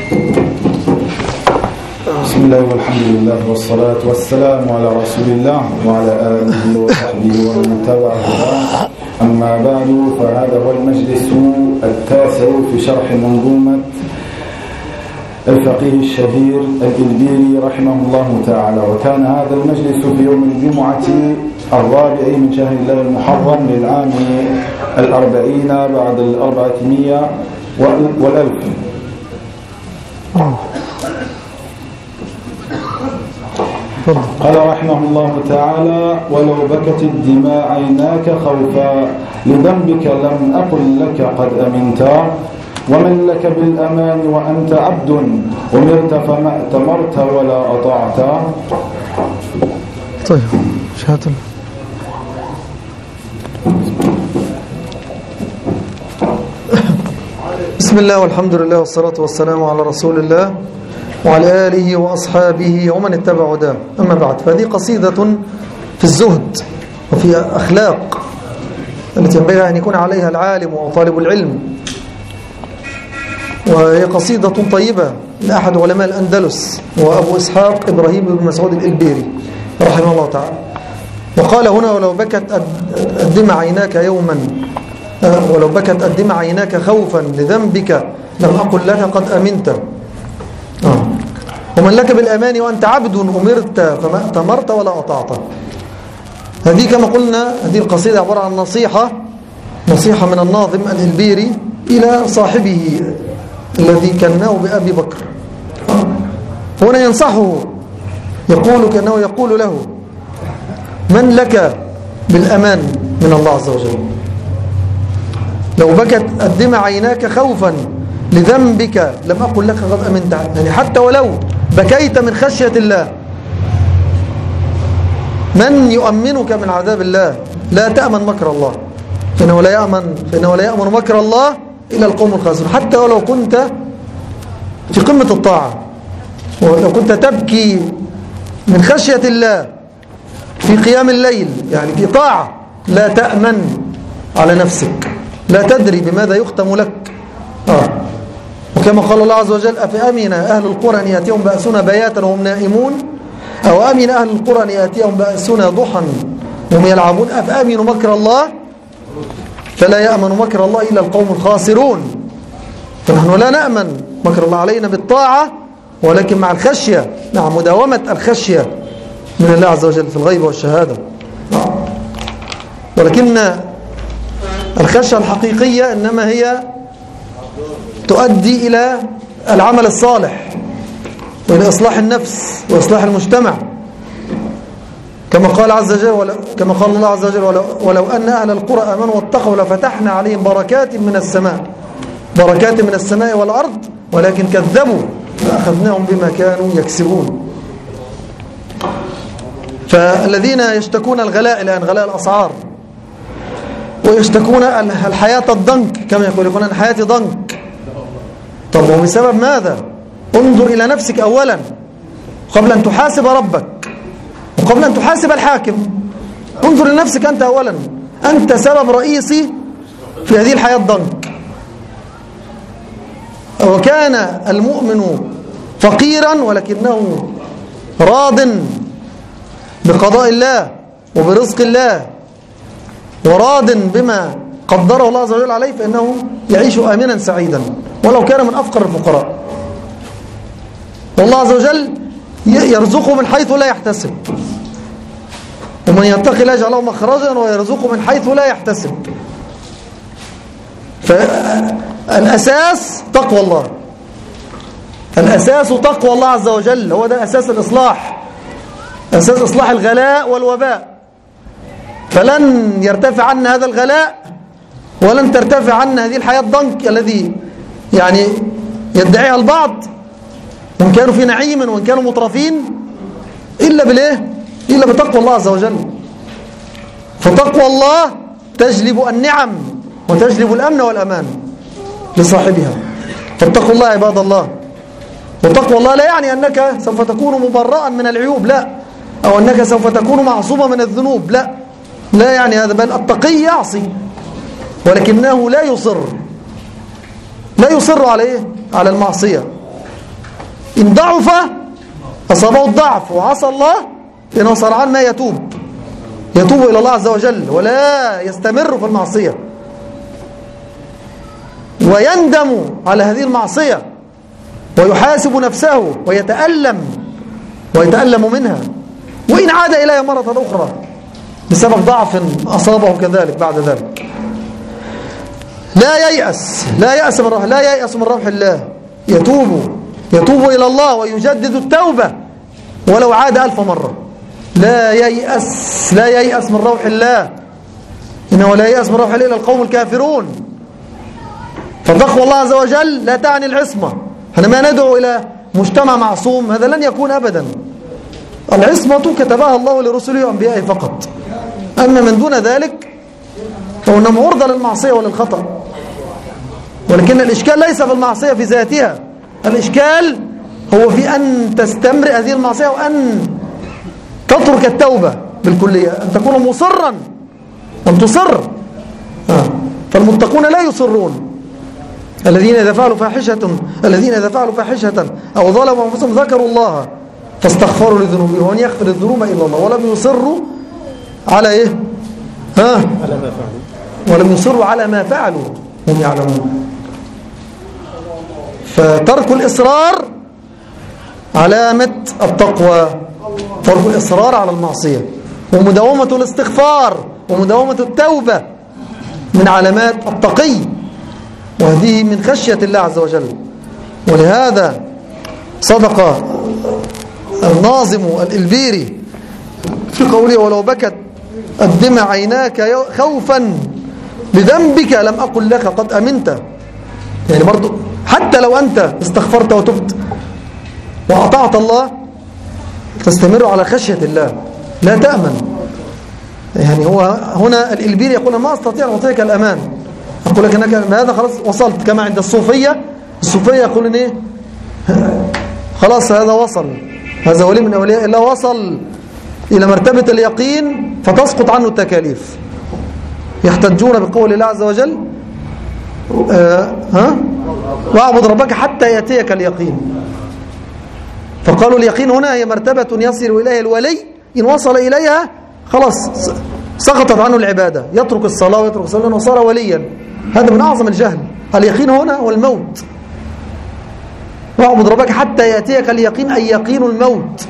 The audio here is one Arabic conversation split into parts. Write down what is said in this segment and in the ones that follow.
بسم الله والحمد لله والصلاة والسلام على رسول الله وعلى آله وصحبه ومن تبعه. أما بعد، فهذا هو المجلس التاسع في شرح منظومة الفقيه الشهير الإلبيري رحمه الله تعالى. وكان هذا المجلس في يوم الجمعة 4 من شهر الله المحرم للعام 40 بعد 400 والألف. قال رحمه الله تعالى: ولو بكت الدماء عيناك خوفا لذنبك لم أقل لك قد أمنت، ومن لك بالأمان وأنت عبد أمرت فما أتمرت ولا أطعت. طيب شهادة. بسم الله والحمد لله والصلاة والسلام على رسول الله وعلى آله وأصحابه ومن اتبع هداه. أما بعد، فهذه قصيدة في الزهد وفي أخلاق التي ينبغي أن يكون عليها العالم وطالب العلم، وهي قصيدة طيبة لأحد علماء الأندلس وأبو إسحاق إبراهيم بن مسعود الإلبيري رحمه الله تعالى. وقال هنا: ولو بكت الدمع عيناك يوما، ولو بكت الدمع عيناك خوفا لذنبك لم أقل لك قد أمنت، ومن لك بالأمان وأنت عبد أمرت فما أتمرت ولا أطعت. هذه كما قلنا، هذه القصيدة عبارة عن نصيحة من الناظم الإلبيري إلى صاحبه الذي كناه بأبي بكر. هنا ينصحه، يقول كأنه يقول له: من لك بالأمان من الله عز وجل؟ لو بكت الدمع عيناك خوفا لذنبك لم أقل لك قد أمنت. يعني حتى ولو بكيت من خشية الله، من يؤمنك من عذاب الله؟ لا تأمن مكر الله، فإنه لا يأمن مكر الله إلى القوم الخاسرون. حتى ولو كنت في قمة الطاعة، ولو كنت تبكي من خشية الله في قيام الليل، يعني في طاعة، لا تأمن على نفسك، لا تدري بماذا يختم لك. وكما قال الله عز وجل: أفأمن أهل القرى أن يأتيهم بأسنا بياتا وهم نائمون، أو أمن أهل القرى أن يأتيهم بأسنا ضحى وهم يلعبون، أفأمنوا مكر الله فلا يأمن مكر الله إلا القوم الخاسرون. فنحن لا نأمن مكر الله علينا بالطاعة، ولكن مع الخشية، مع مداومة الخشية من الله عز وجل في الغيب والشهادة. ولكن الخشية الحقيقية إنما هي تؤدي إلى العمل الصالح وإلى إصلاح النفس وإصلاح المجتمع، كما قال الله عز وجل: ولو أن أهل القرى آمنوا واتقوا لفتحنا عليهم بركات من السماء والأرض ولكن كذبوا فأخذناهم بما كانوا يكسبون. فالذين يشتكون الغلاء الآن، غلاء الأسعار، ويشتكون الحياة الضنك، كما يقولون أن حياتي ضنك. طب وبسبب ماذا؟ انظر إلى نفسك أولا قبل أن تحاسب ربك وقبل أن تحاسب الحاكم. انظر لنفسك أنت أولا، أنت سبب رئيسي في هذه الحياة الضنك. وكان المؤمن فقيرا ولكنه راض بقضاء الله وبرزق الله، وراض بما قدره الله عز وجل عليه، فإنه يعيش آمنا سعيدا ولو كان من أفقر الفقراء. والله عز وجل يرزقه من حيث لا يحتسب، ومن يتقي الله يجعل له مخرجا ويرزقه من حيث لا يحتسب. فالأساس تقوى الله، الأساس تقوى الله عز وجل، هو ده أساس الإصلاح، أساس إصلاح الغلاء والوباء. فلن يرتفع عنا هذا الغلاء ولن ترتفع عنا هذه الحياة الضنك الذي يعني يدعيها البعض، وإن كانوا في نعيم وإن كانوا مترفين، إلا بالإيه؟ إلا بتقوى الله عز وجل. فتقوى الله تجلب النعم وتجلب الأمن والأمان لصاحبها. فاتقوا الله عباد الله. وتقوى الله لا يعني أنك سوف تكون مبرئا من العيوب، لا، أو أنك سوف تكون معصوما من الذنوب، لا يعني هذا، بل التقي يعصي ولكنه لا يصر على إيه؟ على المعصية. إن ضعف أصابه الضعف وعصى الله إنه سرعان ما يتوب إلى الله عز وجل ولا يستمر في المعصية ويندم على هذه المعصية ويحاسب نفسه ويتألم منها، وإن عاد إليها مرة أخرى بسبب ضعف أصابه كذلك بعد ذلك. لا ييأس من روح الله، يتوب إلى الله ويجدد التوبة ولو عاد 1000 مرة. لا ييأس من روح الله، إنه لا ييأس من روح الله إلا القوم الكافرون. فتقوى الله عز وجل لا تعني العصمة. احنا ما ندعو إلى مجتمع معصوم، هذا لن يكون أبدا. العصمة كتبها الله لرسله وأنبيائه فقط، أما من دون ذلك فإنهم عرضة للمعصية وللخطأ. ولكن الإشكال ليس في المعصية في ذاتها، الإشكال هو في أن تستمر هذه المعصية وأن تترك التوبة بالكلية، أن تكون مصرا وأن تصر. فالمتقون لا يصرون. الذين إذا فعلوا فاحشة أو ظلموا أنفسهم ذكروا الله فاستغفروا لذنوبهم ومن يغفر الذنوب إلا الله ولم يصروا على إيه؟ ولم يصروا على ما فعلوا هم يعلمون. فترك الإصرار علامة التقوى، ترك الإصرار على المعصية، ومداومة الاستغفار ومداومة التوبة من علامات التقي، وهذه من خشية الله عز وجل. ولهذا صدق الناظم الإلبيري في قوله: ولو بكت الدمع عيناك خوفا بذنبك لم أقل لك قد أمنت. يعني برضو حتى لو أنت استغفرت وتبت وأطعت الله تستمر على خشية الله، لا تأمن. يعني هو هنا الإلبيري يقول: ما أستطيع أن أعطيك الأمان، أقول لك أنك هذا خلاص وصلت. كما عند الصوفية يقولون إيه؟ خلاص هذا وصل، هذا ولي من أولياء الله وصل إلى مرتبة اليقين فتسقط عنه التكاليف. يحتجون بقول الله عز وجل: واعبد ربك حتى يأتيك اليقين. فقالوا اليقين هنا هي مرتبة يصل إليها الولي، إن وصل إليها خلاص سقطت عنه العبادة، يترك الصلاة ويترك الصلاة وصار وليا. هذا من أعظم الجهل. اليقين هنا هو الموت. واعبد ربك حتى يأتيك اليقين، أي يقين الموت.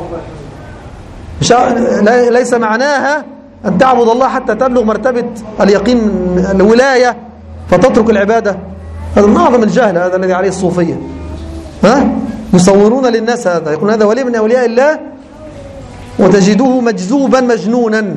ليس معناها أن تعبد الله حتى تبلغ مرتبة اليقين الولاية فتترك العبادة. هذا من أعظم الجهل، هذا الذي عليه الصوفية. يصورون للناس هذا، يقول هذا ولي من أولياء الله وتجده مجذوبا مجنونا.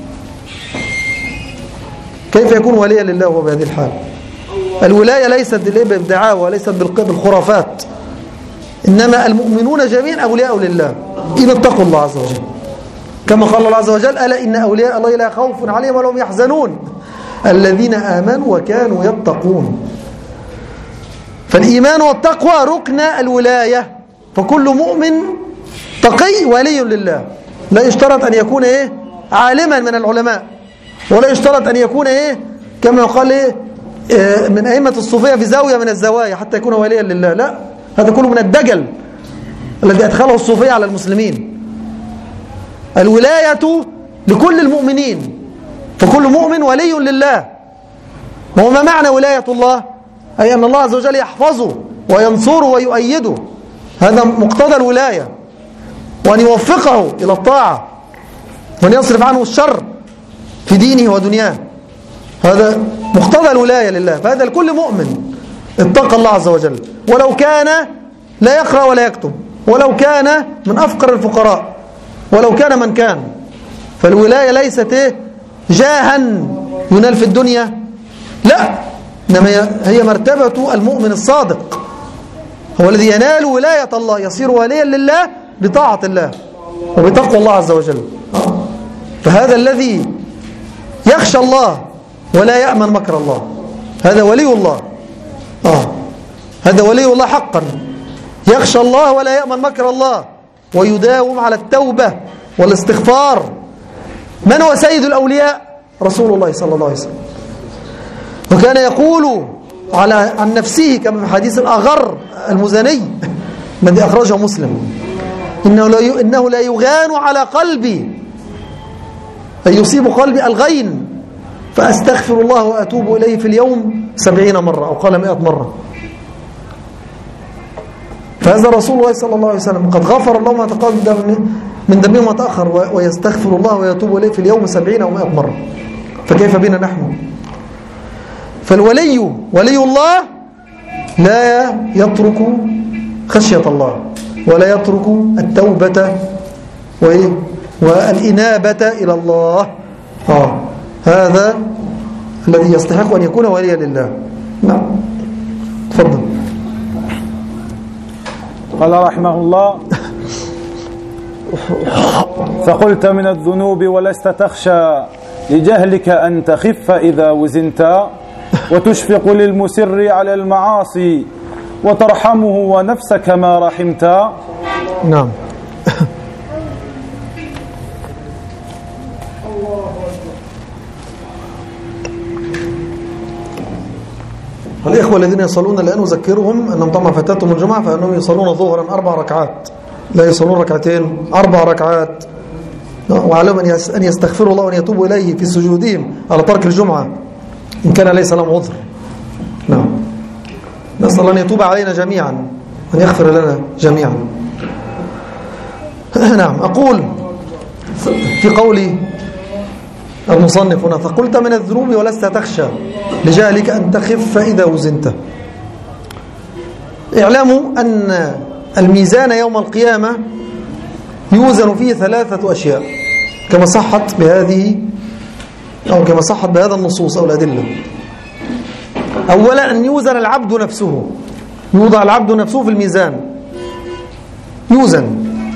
كيف يكون وليا لله وهو بهذه الحال؟ الولاية ليست بالدعاوى وليست بالخرافات، إنما المؤمنون جميعا أولياء لله إن اتقوا الله عز وجل، كما قال الله عز وجل: ألا إن أولياء الله لا خوف عليهم ولا هم يحزنون الذين آمنوا وكانوا يتقون. فالإيمان والتقوى ركن الولاية، فكل مؤمن تقي ولي لله. لا يشترط أن يكون عالما من العلماء، ولا يشترط أن يكون كما يقال من أئمة الصوفية في زاوية من الزوايا حتى يكون وليا لله. لا، هذا كله من الدجل الذي أدخله الصوفية على المسلمين. الولاية لكل المؤمنين، فكل مؤمن ولي لله. وما معنى ولاية الله؟ أي أن الله عز وجل يحفظه وينصره ويؤيده، هذا مقتضى الولاية، وأن يوفقه إلى الطاعة وأن يصرف عنه الشر في دينه ودنياه، هذا مقتضى الولاية لله. فهذا لكل مؤمن اتقى الله عز وجل، ولو كان لا يقرأ ولا يكتب، ولو كان من أفقر الفقراء، ولو كان من كان. فالولاية ليست جاها ينال في الدنيا، لا، إنما هي مرتبة المؤمن الصادق، هو الذي ينال ولاية الله، يصير وليا لله بطاعة الله وبتقوى الله عز وجل. فهذا الذي يخشى الله ولا يأمن مكر الله، هذا ولي الله. هذا ولي الله حقا، يخشى الله ولا يأمن مكر الله، ويداوم على التوبة والاستغفار. من هو سيد الأولياء؟ رسول الله صلى الله عليه وسلم. وكان يقول عن نفسه كما في حديث الأغر المزني: الذي أخرجه مسلم: إنه لا يغان على قلبي، أي يصيب قلبي الغين، فأستغفر الله وأتوب إليه في اليوم 70 مرة، أو قال 100 مرة. فهذا رسول الله صلى الله عليه وسلم قد غفر الله ما تقدم من ذنبه وما تأخر، ويستغفر الله ويتوب إليه في اليوم 70 أو 100 مرة، فكيف بنا نحن؟ فالولي ولي الله لا يترك خشية الله، ولا يترك التوبة والإنابة إلى الله. هذا الذي يستحق أن يكون وليا لله. نعم، تفضل. قال رحمه الله: فقلت من الذنوب ولست تخشى لجهلك أن تخف إذا وزنت، وتشفق للمسر على المعاصي وترحمه ونفسك ما رحمت. نعم. الإخوة الذين يصلون الآن أذكرهم أنهم طبعا فاتتهم الجمعة، فأنهم يصلون ظهرا 4 ركعات، لا يصلون ركعتين، 4 ركعات. وعلم أن يستغفروا الله وأن يتوبوا إليه في سجودهم على ترك الجمعة إن كان ليس لهم عذر. نعم، نسأل الله أن يتوب علينا جميعا وأن يغفر لنا جميعا. نعم، أقول في قولي المصنف هنا: فقلت من الذنوب ولست تخشى لجهلك أن تخف إذا وزنت. اعلموا أن الميزان يوم القيامة يوزن فيه 3 أشياء كما صحت بهذه، أو كما صحت بهذا النصوص أو الأدلة. أولا أن يوزن العبد نفسه، يوضع العبد نفسه في الميزان، يوزن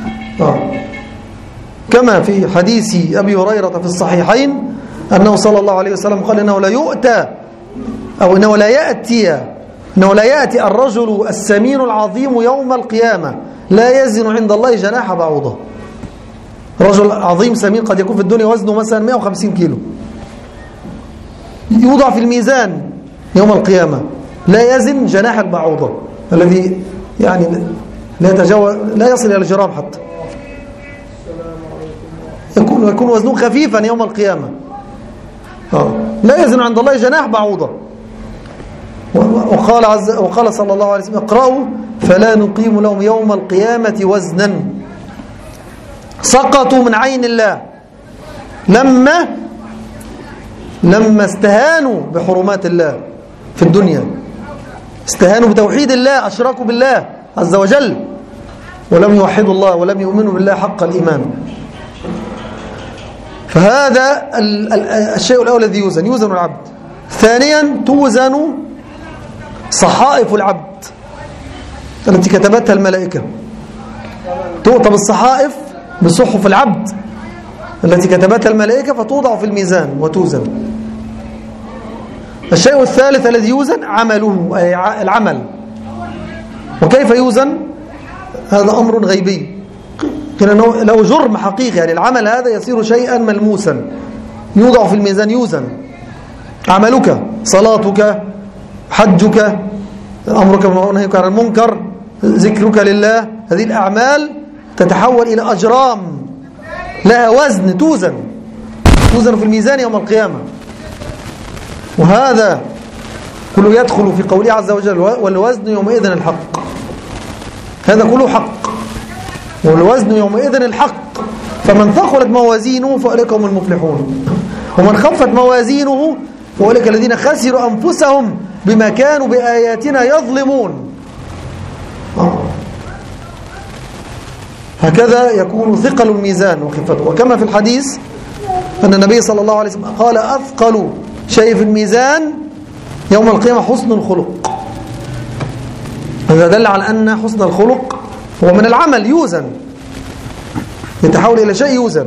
كما في حديث أبي هريرة في الصحيحين أنه صلى الله عليه وسلم قال: إنه لا يؤتى، أو إنه لا يأتي الرجل السمين العظيم يوم القيامة لا يزن عند الله جناح بعوضة. رجل عظيم سمين قد يكون في الدنيا وزنه مثلا 150 كيلو، يوضع في الميزان يوم القيامة لا يزن جناح البعوضة الذي يعني لا يصل إلى الجرام حتى، يكون وزنه خفيفا يوم القيامة. لا يزن عند الله جناح بعوضة. وقال صلى الله عليه وسلم: اقرأوا فلا نقيم لهم يوم القيامة وزنا. سقطوا من عين الله لما استهانوا بحرمات الله في الدنيا، استهانوا بتوحيد الله، أشركوا بالله عز وجل ولم يوحدوا الله ولم يؤمنوا بالله حق الإيمان. فهذا الشيء الأول الذي يوزن العبد. ثانيا توزن صحائف العبد التي كتبتها الملائكة، تؤتى بالصحائف بصحف العبد التي كتبتها الملائكة فتوضع في الميزان وتوزن. الشيء الثالث الذي يوزن عمله، أي العمل. وكيف يوزن؟ هذا أمر غيبي، كأنه له جرم حقيقي، يعني العمل هذا يصير شيئا ملموسا، يوضع في الميزان، يوزن. عملك، صلاتك، حجك، أمرك ونهيك عن المنكر، ذكرك لله، هذه الأعمال تتحول إلى أجرام لها وزن، توزن في الميزان يوم القيامة. وهذا كله يدخل في قوله عز وجل: والوزن يومئذ الحق. هذا كله حق، والوزن يومئذ الحق. فمن ثقلت موازينه فأولئك هم المفلحون، ومن خفت موازينه فأولئك الذين خسروا أنفسهم بما كانوا بآياتنا يظلمون. هكذا يكون ثقل الميزان وخفته. وكما في الحديث أن النبي صلى الله عليه وسلم قال: أثقل شيء في الميزان يوم القيامة حسن الخلق. هذا دل على أن حسن الخلق هو من العمل، يوزن، يتحول إلى شيء يوزن.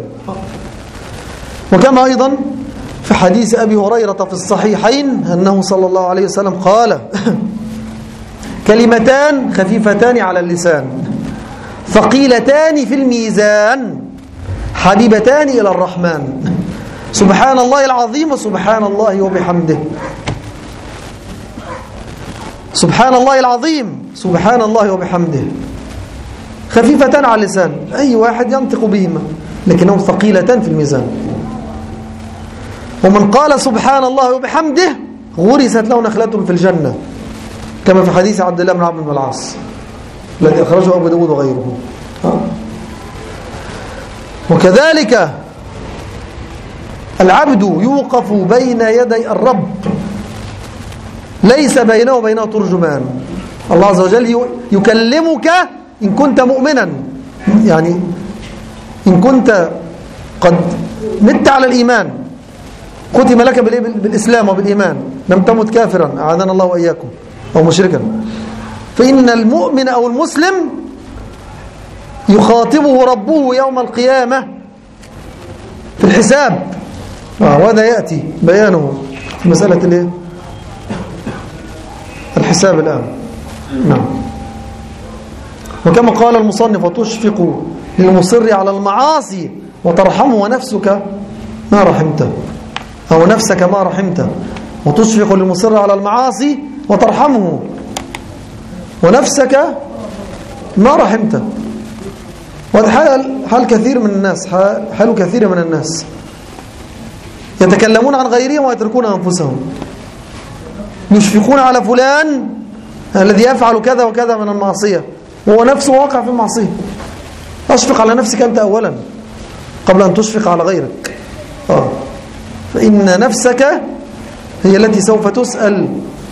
وكما أيضا في حديث أبي هريرة في الصحيحين أنه صلى الله عليه وسلم قال: كلمتان خفيفتان على اللسان ثقيلتان في الميزان حبيبتان إلى الرحمن، سبحان الله العظيم وسبحان الله وبحمده. سبحان الله العظيم، سبحان الله وبحمده. خفيفتان على اللسان، أي واحد ينطق بهما، لكنهم ثقيلتان في الميزان. ومن قال سبحان الله وبحمده غرست له نخلة في الجنة، كما في حديث عبد الله بن عمرو بن العاص الذي أخرجه أبو داود وغيره. وكذلك العبد يوقف بين يدي الرب، ليس بينه وبينه ترجمان. الله عز وجل يكلمك إن كنت مؤمنا، يعني إن كنت قد مت على الإيمان، ختم لك بالإسلام وبالإيمان، لم تمت كافرا أعاذنا الله وإياكم أو مشركا، فإن المؤمن أو المسلم يخاطبه ربه يوم القيامة في الحساب، وهذا يأتي بيانه في مسألة الحساب الآن. نعم. وكما قال المصنف: وتشفق للمصر على المعاصي وترحمه ونفسك ما رحمته، أو نفسك ما رحمته. وتشفق للمصر على المعاصي وترحمه ونفسك ما رحمته. وهذا حال كثير من الناس، حال كثير من الناس يتكلمون عن غيرهم ويتركون أنفسهم، يشفقون على فلان الذي يفعل كذا وكذا من المعصية وهو نفسه واقع في المعصية. أشفق على نفسك أنت أولا قبل أن تشفق على غيرك. فإن نفسك هي التي سوف تسأل.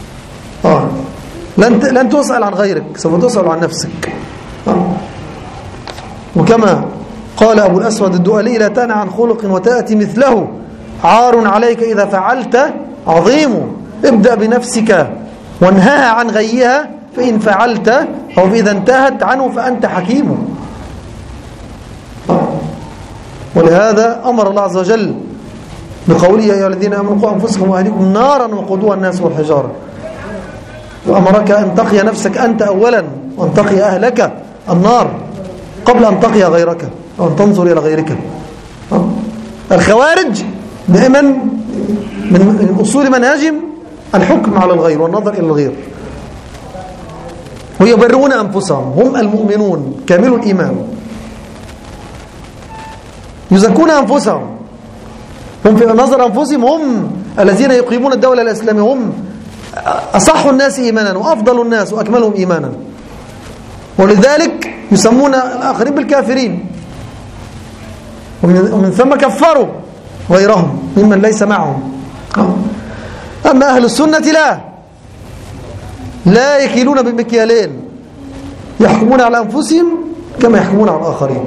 لن تسأل عن غيرك، سوف تسأل عن نفسك. وكما قال أبو الأسود الدؤلي: لا تنع عن خلق وتأتي مثله، عار عليك إذا فعلت عظيم. ابدأ بنفسك وانهها عن غيها، فإن فعلت أو إذا انتهت عنه فأنت حكيم. ولهذا أمر الله عز وجل بقوله: يا أيها الذين آمنوا قوا أنفسكم وأهليكم نارا وقودها الناس والحجارة. وأمرك أن تقي نفسك أنت أولا، وأن تقي أهلك النار قبل أن تقي غيرك أو أن تنظر إلى غيرك. الخوارج دائما من أصول منهجهم الحكم على الغير والنظر إلى الغير، ويبرئون أنفسهم، هم المؤمنون كامل الإيمان، يزكون أنفسهم، هم في نظر أنفسهم هم الذين يقيمون الدولة الإسلامية، هم أصح الناس إيمانا وأفضل الناس وأكملهم إيمانا، ولذلك يسمون الآخرين بالكافرين، ومن ثم كفروا غيرهم ممن ليس معهم. أما أهل السنة لا يكيلون بمكيالين، يحكمون على أنفسهم كما يحكمون على الآخرين،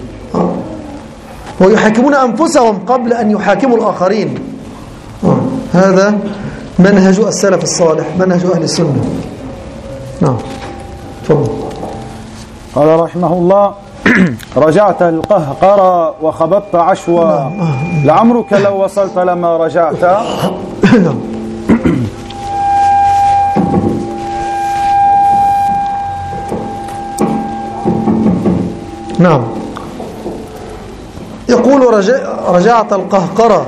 ويحاكمون أنفسهم قبل أن يحاكموا الآخرين. هذا منهج السلف الصالح، منهج أهل السنة. نعم. تفضل. قال رحمه الله: رجعت القهقرى وخبطت عشوى، لعمرك لو وصلت لما رجعت. نعم. يقول رجعت القهقرى،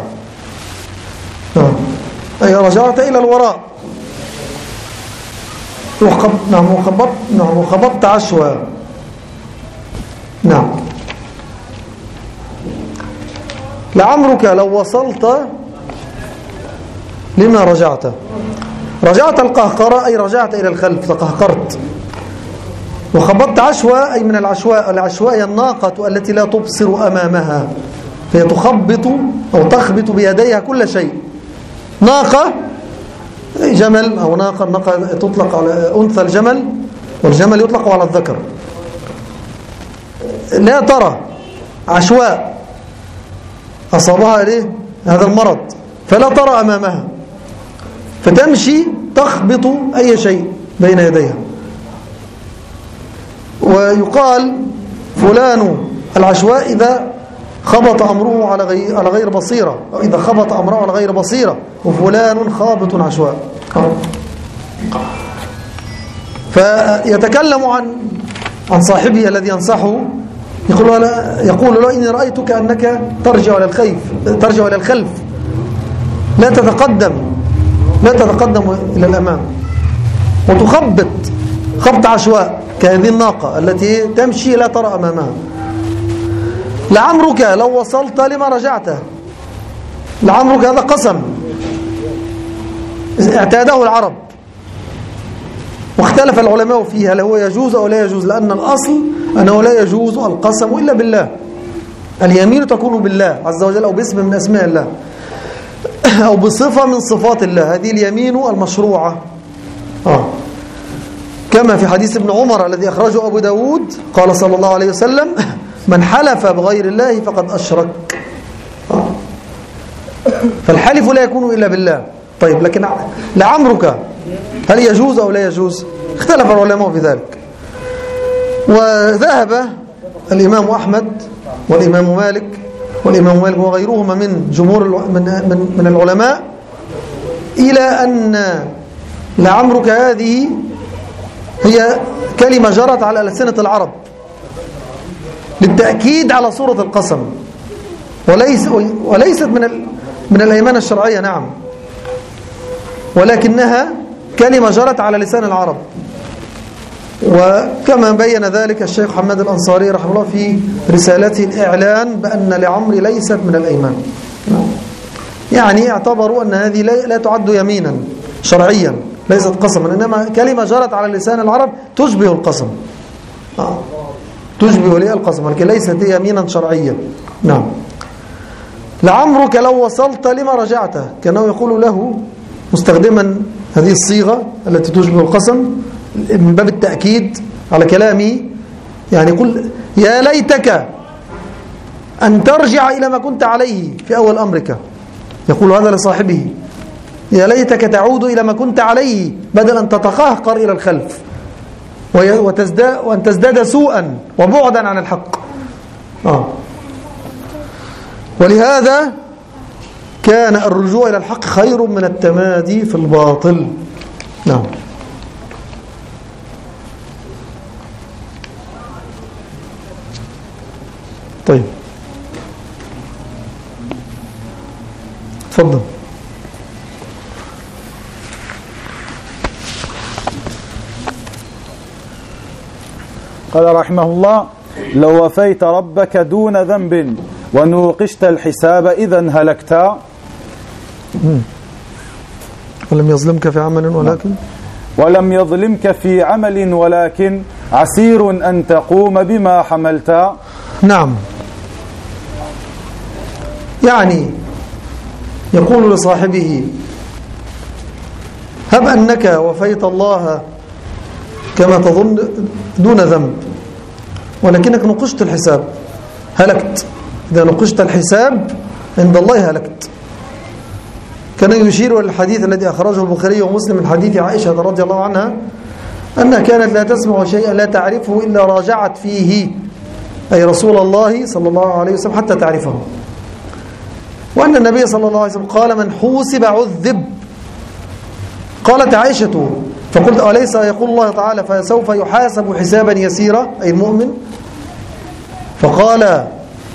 أي رجعت إلى الوراء. وخبطت عشوى. نعم. لعمرك لو وصلت لما رجعت. رجعت القهقرى أي رجعت إلى الخلف، تقهقرت. وخبطت عشوى أي من العشواء. العشواء هي الناقة التي لا تبصر أمامها، فهي تخبط أو تخبط بيديها كل شيء. ناقة جمل أو ناقة، الناقة تطلق على أنثى الجمل، والجمل يطلق على الذكر. لا ترى، عشواء أصابها هذا المرض، فلا ترى أمامها، فتمشي تخبط أي شيء بين يديها. ويقال فلان العشواء إذا خبط أمره على غير بصيرة، أو إذا خبط أمره على غير بصيرة، وفلان خابط عشواء. فيتكلم عن صاحبه الذي ينصحه، يقول له: إني رأيتك أنك ترجع إلى الخلف، لا تتقدم إلى الأمام، وتخبط خبط عشواء، كهذه الناقة التي تمشي لا ترى أمامها. لعمرك لو وصلت لما رجعت. لعمرك هذا قسم اعتاده العرب، واختلف العلماء فيه هل هو يجوز أو لا يجوز، لأن الأصل أنه لا يجوز القسم إلا بالله. اليمين تكون بالله عز وجل أو باسم من أسماء الله أو بصفة من صفات الله، هذه اليمين المشروعة. كما في حديث ابن عمر الذي أخرجه أبو داود قال صلى الله عليه وسلم: من حلف بغير الله فقد أشرك. فالحلف لا يكون إلا بالله. طيب، لكن لعمرك هل يجوز أو لا يجوز؟ اختلف العلماء في ذلك. وذهب الإمام أحمد والإمام مالك وغيرهما من جمهور من العلماء إلى أن لعمرك هذه هي كلمة جرت على ألسنة العرب للتأكيد على صورة القسم، وليست من الأيمان الشرعية، نعم، ولكنها كلمة جرت على لسان العرب. وكما بين ذلك الشيخ حماد الأنصاري رحمه الله في رسالته الإعلان بأن لعمري ليست من الأيمان، يعني اعتبروا أن هذه لا تعد يمينا شرعيا، ليست قسما، إنما كلمة جرت على لسان العرب تشبه القسم، تشبه لي القسم، لكن ليست يمينا شرعيا. نعم. لعمرك لو وصلت لما رجعت، كانه يقول له مستخدما هذه الصيغة التي تشبه القسم من باب التأكيد على كلامه، يعني يقول: يا ليتك أن ترجع إلى ما كنت عليه في أول أمرك. يقول هذا لصاحبه: يا ليتك تعود إلى ما كنت عليه بدل أن تتقهقر إلى الخلف وأن تزداد سوءا وبعدا عن الحق. ولهذا كان الرجوع إلى الحق خير من التمادي في الباطل. نعم. طيب، تفضل. قال رحمه الله: لو وفيت ربك دون ذنب ونوقشت الحساب إذا هلكت. ولم يظلمك في عمل ولكن عسير أن تقوم بما حملت. نعم. يعني يقول لصاحبه: هب أنك وفيت الله كما تظن دون ذنب، ولكنك نقشت الحساب، هلكت. إذا نقشت الحساب عند الله هلكت. كان يشير إلى الحديث الذي أخرجه البخاري ومسلم من حديث عائشة رضي الله عنها أنها كانت لا تسمع شيئا لا تعرفه إلا راجعت فيه، أي رسول الله صلى الله عليه وسلم، حتى تعرفه. وأن النبي صلى الله عليه وسلم قال: من حوسب عذب. قالت عائشة: فقلت: أليس يقول الله تعالى: فسوف يحاسب حسابا يسيرا، أي المؤمن؟ فقال: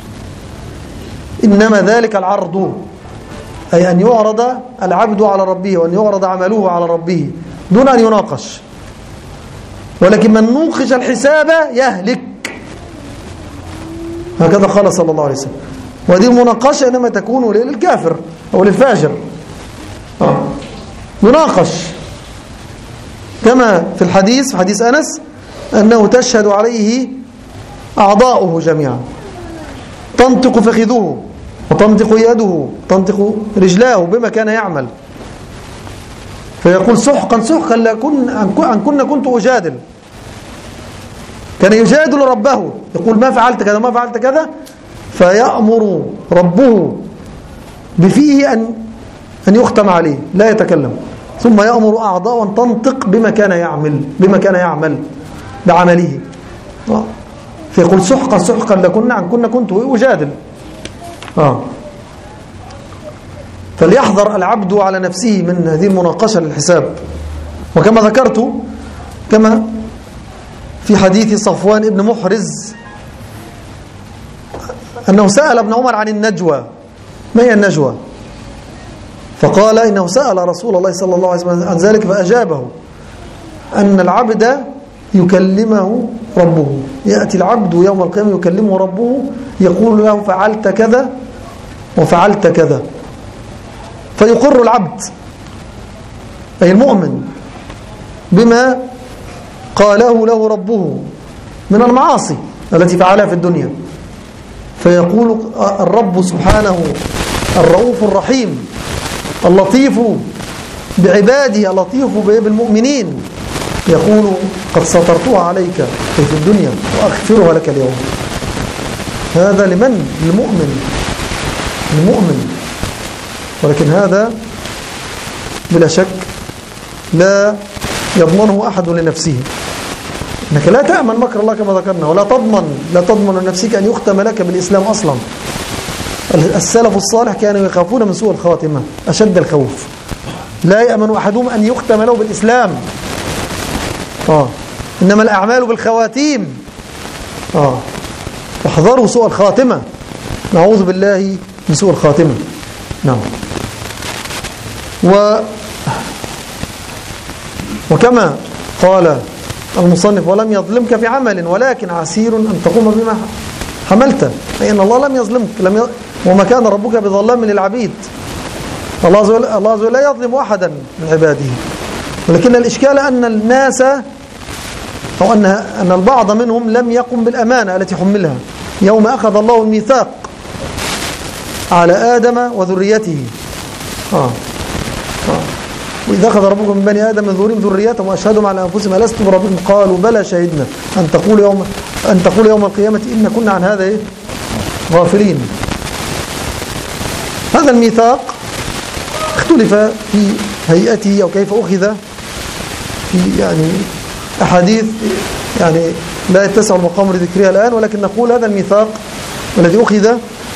إنما ذلك العرض، أي أن يعرض العبد على ربه وأن يعرض عمله على ربه دون أن يناقش. ولكن من نوقش الحساب يهلك، هكذا قال صلى الله عليه وسلم. وهذه المناقشة إنما تكون للكافر أو للفاجر، يناقش، كما في الحديث، في حديث أنس، أنه تشهد عليه أعضاؤه جميعا، تنطق فخذه وتنطق يده، تنطق رجلاه بما كان يعمل، فيقول: سحقا سحقا أن كنت أجادل. كان يجادل ربه، يقول: ما فعلت كذا ما فعلت كذا، فيأمر ربه بفيه أن يختم عليه لا يتكلم، ثم يأمر أعضاء أن تنطق بما كان يعمل بعمله، فيقول: سحقا سحقا أن كنت أجادل. فليحذر العبد على نفسه من هذه المناقشة للحساب. وكما ذكرت، كما في حديث صفوان بن محرز أنه سأل ابن عمر عن النجوى، ما هي النجوى؟ فقال إنه سأل رسول الله صلى الله عليه وسلم عن ذلك فأجابه أن العبد يكلمه ربه. يأتي العبد يوم القيامة يكلمه ربه يقول له فعلت كذا وفعلت كذا، فيقر العبد أي المؤمن بما قاله له ربه من المعاصي التي فعلها في الدنيا، فيقول الرب سبحانه الرؤوف الرحيم اللطيف بعباده اللطيف بالمؤمنين يقول قد سترتها عليك في الدنيا وأغفرها لك اليوم. هذا لمن؟ المؤمن. ولكن هذا بلا شك لا يضمنه أحد لنفسه، إنك لا تأمن مكر الله كما ذكرنا، ولا تضمن لنفسك أن يختم لك بالإسلام أصلا. السلف الصالح كانوا يخافون من سوء الخاتمة أشد الخوف، لا يأمن أحدهم أن يختم له بالإسلام. إنما الأعمال بالخواتيم. احذروا سوء الخاتمة، نعوذ بالله من سوء الخاتمة. نعم. وكما قال المصنف ولم يظلمك في عمل ولكن عسير أن تقوم بما حملت، أي أن الله لم يظلمك، وما كان ربك بظلام للعبيد. الله عز وجل لا يظلم أحدا من عباده، ولكن الإشكال أن الناس أو أن البعض منهم لم يقم بالأمانة التي حملها يوم أخذ الله الميثاق على آدم وذريته. وإذا أخذ ربكم من بني آدم من ظهورهم ذريتهم وأشهدهم على أنفسهم ألست بربكم قالوا بلى شهدنا أن تقول يوم القيامة إن كنا عن هذا غافلين. هذا الميثاق اختلف في هيئته أو كيف أخذ في أحاديث لا يتسع المقام لذكرها الآن، ولكن نقول هذا الميثاق الذي أخذ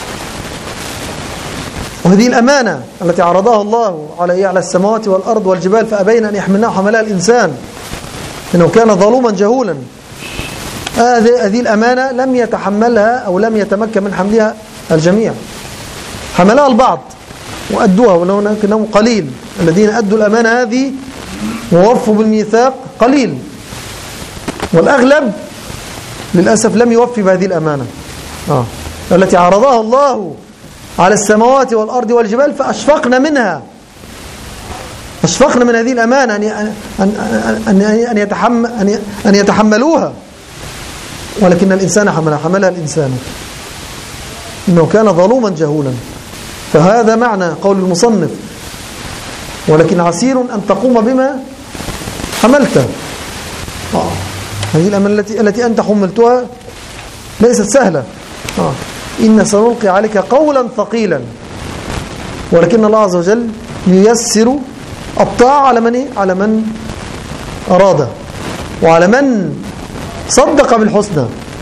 وهذه الأمانة التي عرضها الله على السماوات والأرض والجبال فأبين أن يحملنها حملها الإنسان إنه كان ظلوما جهولا. هذه الأمانة لم يتحملها أو لم يتمكن من حملها الجميع، حملها البعض وأدوها، ولكنهم قليل. الذين أدوا الأمانة هذه ووفوا بالميثاق قليل، والأغلب للأسف لم يوفي بهذه الأمانة التي عرضها الله على السماوات والأرض والجبال فأشفقنا منها، أشفقنا من هذه الأمانة أن يتحملوها، ولكن الإنسان حملها الإنسان إنه كان ظلوما جهولا. فهذا معنى قول المصنف ولكن عسير أن تقوم بما حملته. هذه الأمانة التي أنت حملتها ليست سهلة. إن سنلقي عليك قولا ثقيلا، ولكن الله عز وجل ييسر الطاعة على من أراد وعلى من صدق بالحسنى.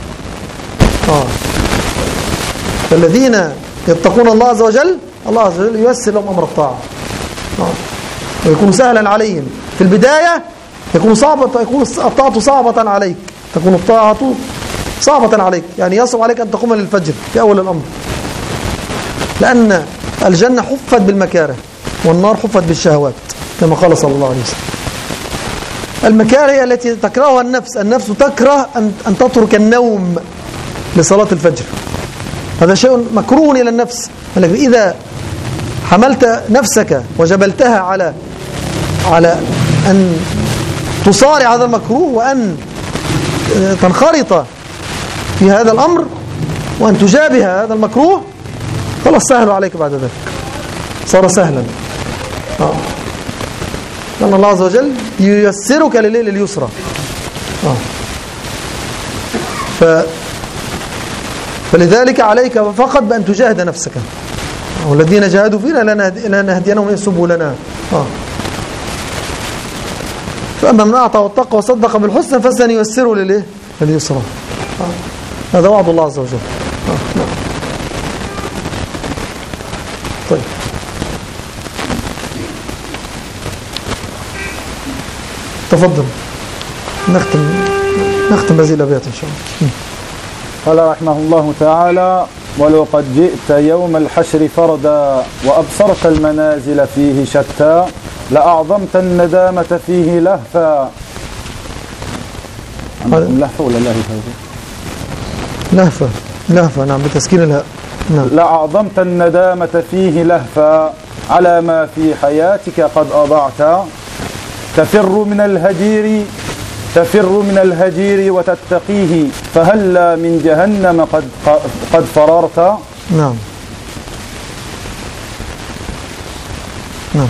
فالذين يتقون الله عز وجل ييسر لهم أمر الطاعة ويكون سهلا عليهم. في البداية تكون الطاعة صعبة عليك، تكون الطاعة صعبة عليك، يصعب عليك أن تقوم للفجر في أول الأمر، لأن الجنة حفت بالمكاره والنار حفت بالشهوات كما قال صلى الله عليه وسلم. المكاره التي تكرهها النفس تكره أن تترك النوم لصلاة الفجر، هذا شيء مكروه إلى النفس. لكن إذا حملت نفسك وجبلتها على أن تصارع هذا المكروه وأن تنخرط في هذا الأمر وأن تجابه هذا المكروه، خلاص سهل عليك بعد ذلك، صار سهلا. لأن الله عز وجل ييسرك لليل اليسرى. فلذلك عليك فقط بأن تجاهد نفسك، والذين جاهدوا فينا لنهدينهم سبلنا. فأما من أعطى واتقى وصدق بالحسنى فسنيسره لليسرى. هذا وعد الله عز وجل. طيب، تفضل نختم هذه الأبيات إن شاء الله. قال رحمه الله تعالى: ولو قد جئت يوم الحشر فردا وأبصرت المنازل فيه شتى لأعظمت الندامة فيه لهفا اللهفة ولا اللهفة؟ لهفة نعم بتسكين الهاء. نعم. لأعظمت الندامة فيه لهفا على ما في حياتك قد أضعت تفر من الهجير وتتقيه فهلا من جهنم قد فررت. نعم. نعم.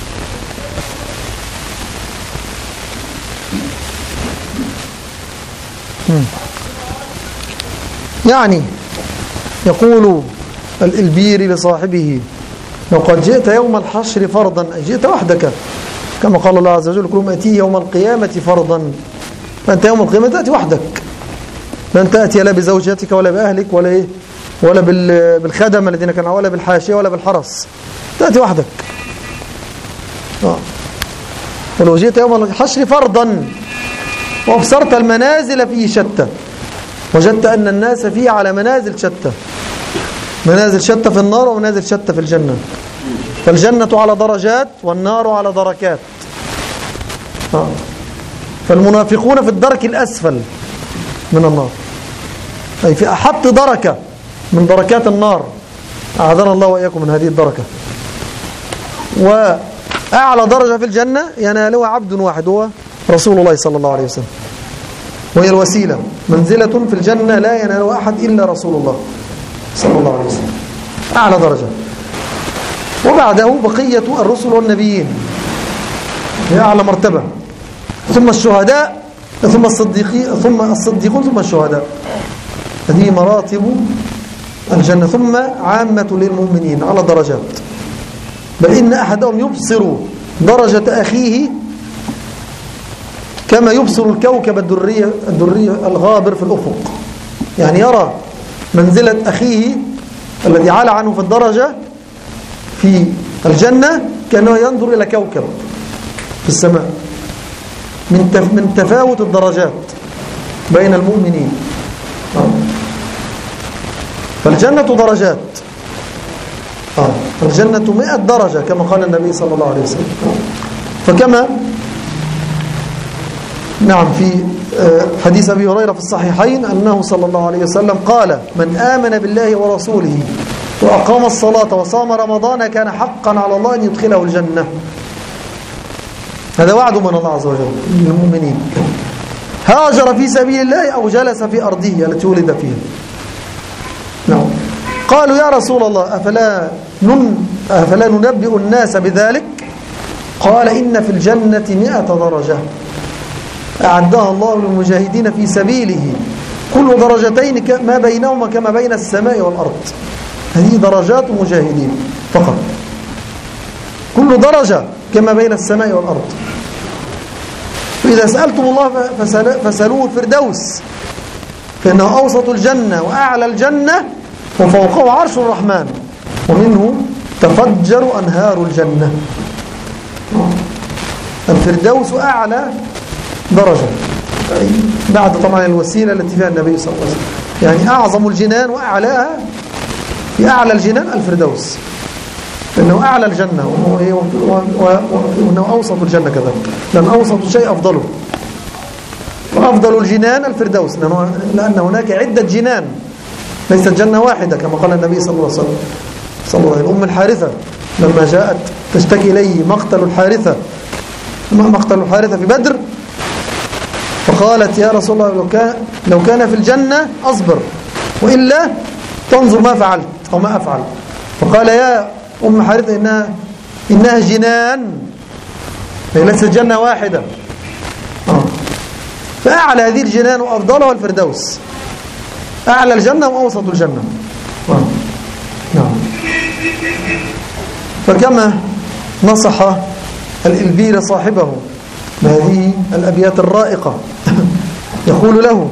يعني يقول الإلبيري لصاحبه لو قد جئت يوم الحشر فرضا، جئت وحدك كما قال الله عز وجل كلهم أتيه يوم القيامة فرضا، فأنت يوم القيامة تأتي وحدك، لن تأتي لا بزوجتك ولا بأهلك ولا بالخدم الذين كانوا ولا بالحاشية ولا بالحرس، تأتي وحدك. ولو جئت يوم الحشر فرضا وأبصرت المنازل فيه شتى، وجدت أن الناس فيه على منازل شتى، منازل شتى في النار ومنازل شتى في الجنة، فالجنة على درجات والنار على دركات. فالمنافقون في الدرك الأسفل من النار، أي في أحط دركة من دركات النار، أعاذنا الله وإياكم من هذه الدركة. وأعلى درجة في الجنة ينالها عبد واحد هو رسول الله صلى الله عليه وسلم، وهي الوسيلة، منزلة في الجنة لا ينالها أحد إلا رسول الله صلى الله عليه وسلم، أعلى درجة. وبعده بقية الرسل والنبيين هي أعلى مرتبة، ثم الشهداء ثم الصديقون ثم الشهداء، هذه مراتب الجنة، ثم عامة للمؤمنين على درجات، بل إن أحدهم يبصر درجة أخيه كما يبصر الكوكب الدري الغابر في الأفق، يعني يرى منزلة أخيه الذي علا عنه في الدرجة في الجنة كأنه ينظر إلى كوكب في السماء، من تفاوت الدرجات بين المؤمنين. فالجنة درجات، الجنة 100 درجة كما قال النبي صلى الله عليه وسلم. فكما نعم في حديث أبي هريرة في الصحيحين أنه صلى الله عليه وسلم قال من آمن بالله ورسوله وأقام الصلاة وصام رمضان كان حقا على الله أن يدخله الجنة. هذا وعد من الله عز وجل للمؤمنين. هاجر في سبيل الله أو جلس في أرضه التي ولد فيها. نعم. قالوا يا رسول الله أفلا ننبئ الناس بذلك؟ قال إن في الجنة 100 درجة أعدها الله للمجاهدين في سبيله، كل درجتين ما بينهما كما بين السماء والأرض. هذه درجات المجاهدين فقط، كل درجة كما بين السماء والأرض. وإذا سألتم الله فسألوه الفردوس، فإنه أوسط الجنة وأعلى الجنة وفوقه عرش الرحمن، ومنه تفجر أنهار الجنة. الفردوس أعلى درجة بعد طبعا الوسيلة التي فيها النبي صلى الله عليه وسلم، يعني أعظم الجنان وأعلاها في أعلى الجنان الفردوس، لأنه أعلى الجنة وأنه أوسط الجنة كذلك، لأن أوسط شيء أفضله، وأفضل الجنان الفردوس، لأن هناك عدة جنان ليست جنة واحدة كما قال النبي صلى الله عليه وسلم. أم الحارثة لما جاءت تشتكي إليه مقتل الحارثة في بدر، فقالت يا رسول الله لو كان في الجنة أصبر، وإلا تنظر ما فعلت أو ما أفعل. فقال يا أم حارثة إنها جنان، هي ليست جنة واحدة. فأعلى هذه الجنان وأفضلها الفردوس، أعلى الجنة وأوسط الجنة. نعم. فكما نصح الإلبير صاحبه بهذه الأبيات الرائقة يقول له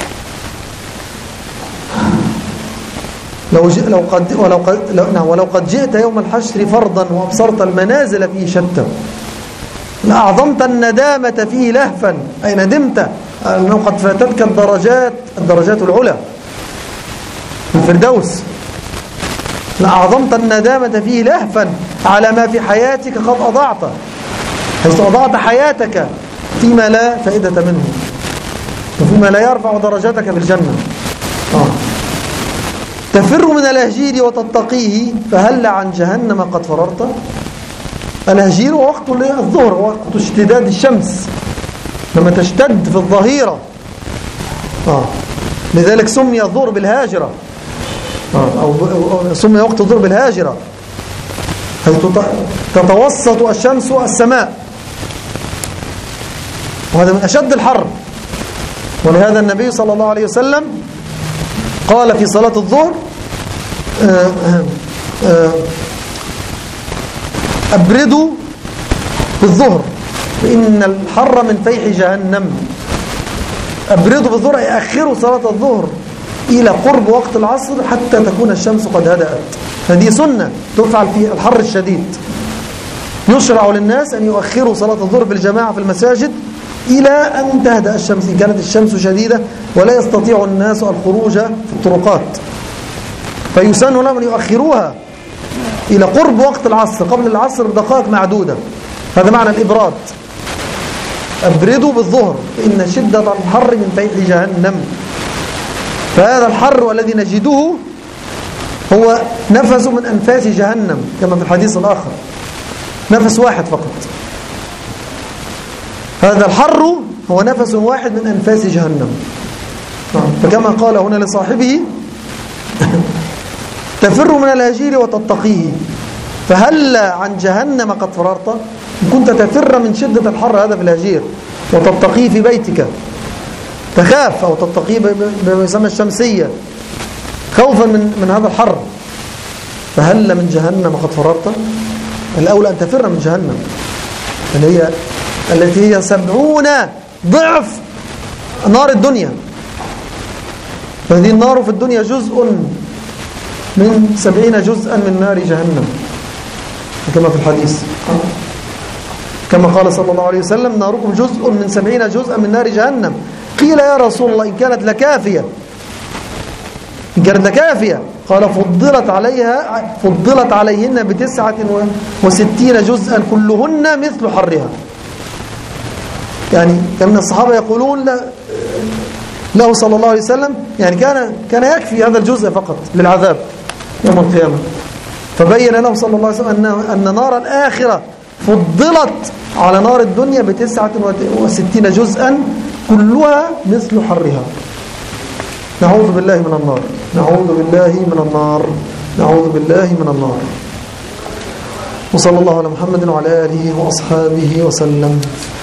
ولو قد جئت يوم الحشر فرضا وأبصرت المنازل فيه شتى لأعظمت الندامة فيه لهفا، أي ندمت أنه قد فاتتك الدرجات العلى الفردوس. لأعظمت الندامة فيه لهفا على ما في حياتك قد أضعت، حيث أضعت حياتك فيما لا فائدة منه. وفيما لا يرفع درجتك في الجنة. تفر من الهجير وتتقيه فهل عن جهنم قد فررت. الهجير هو وقت الظهر، وقت اشتداد الشمس لما تشتد في الظهيرة. لذلك سمي الظهر بالهاجرة، أو سمي وقت الظهر بالهاجرة، حيث تتوسط الشمس السماء، وهذا من أشد الحر. ولهذا النبي صلى الله عليه وسلم قال في صلاة الظهر أبردوا بالظهر فإن الحر من فيح جهنم. أبردوا بالظهر أي أخروا صلاة الظهر إلى قرب وقت العصر حتى تكون الشمس قد هدأت. هذه سنة تفعل في الحر الشديد. يشرع للناس أن يؤخروا صلاة الظهر في الجماعة في المساجد إلى أن تهدأ الشمس، إن كانت الشمس شديدة ولا يستطيع الناس الخروج في الطرقات، فيسن لهم أن يؤخروها إلى قرب وقت العصر، قبل العصر بدقائق معدودة. هذا معنى الإبراد. أبردوا بالظهر فإن شدة الحر من فيح جهنم. فهذا الحر الذي نجده هو نفس من أنفاس جهنم كما في الحديث الآخر، نفس واحد فقط. هذا الحر هو نفس واحد من أنفاس جهنم. فكما قال هنا لصاحبه تفر من الهجير وتتقيه فهل عن جهنم قد فررت. إن كنت تفر من شدة الحر هذا في الهجير وتتقيه في بيتك، تخاف أو تتقيه بما يسمى الشمسية خوفا من هذا الحر، فهل من جهنم قد فررت. الأولى أن تفر من جهنم التي هي 70 ضعف نار الدنيا. فهذه النار في الدنيا جزء من 70 جزءا من نار جهنم كما في الحديث، كما قال صلى الله عليه وسلم ناركم جزء من 70 جزءا من نار جهنم. قيل يا رسول الله إن كانت لكافية، إن كانت لكافية، قال فضلت عليهن ب69 جزءا كلهن مثل حرها. يعني كان الصحابة يقولون له صلى الله عليه وسلم يعني كان يكفي هذا الجزء فقط للعذاب يوم القيامة. فبين له صلى الله عليه وسلم أن نار الآخرة فضلت على نار الدنيا ب69 جزءا كلها مثل حرها. نعوذ بالله من النار، نعوذ بالله من النار، نعوذ بالله من النار. وصلى الله على محمد وعلى آله وأصحابه وسلم.